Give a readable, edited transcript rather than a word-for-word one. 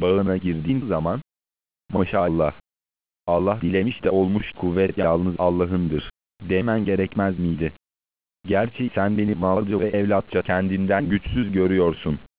bağına girdiğin zaman, maşallah, Allah dilemiş de olmuş, kuvvet yalnız Allah'ındır demen gerekmez miydi? Gerçi sen beni malca ve evlatça kendinden güçsüz görüyorsun.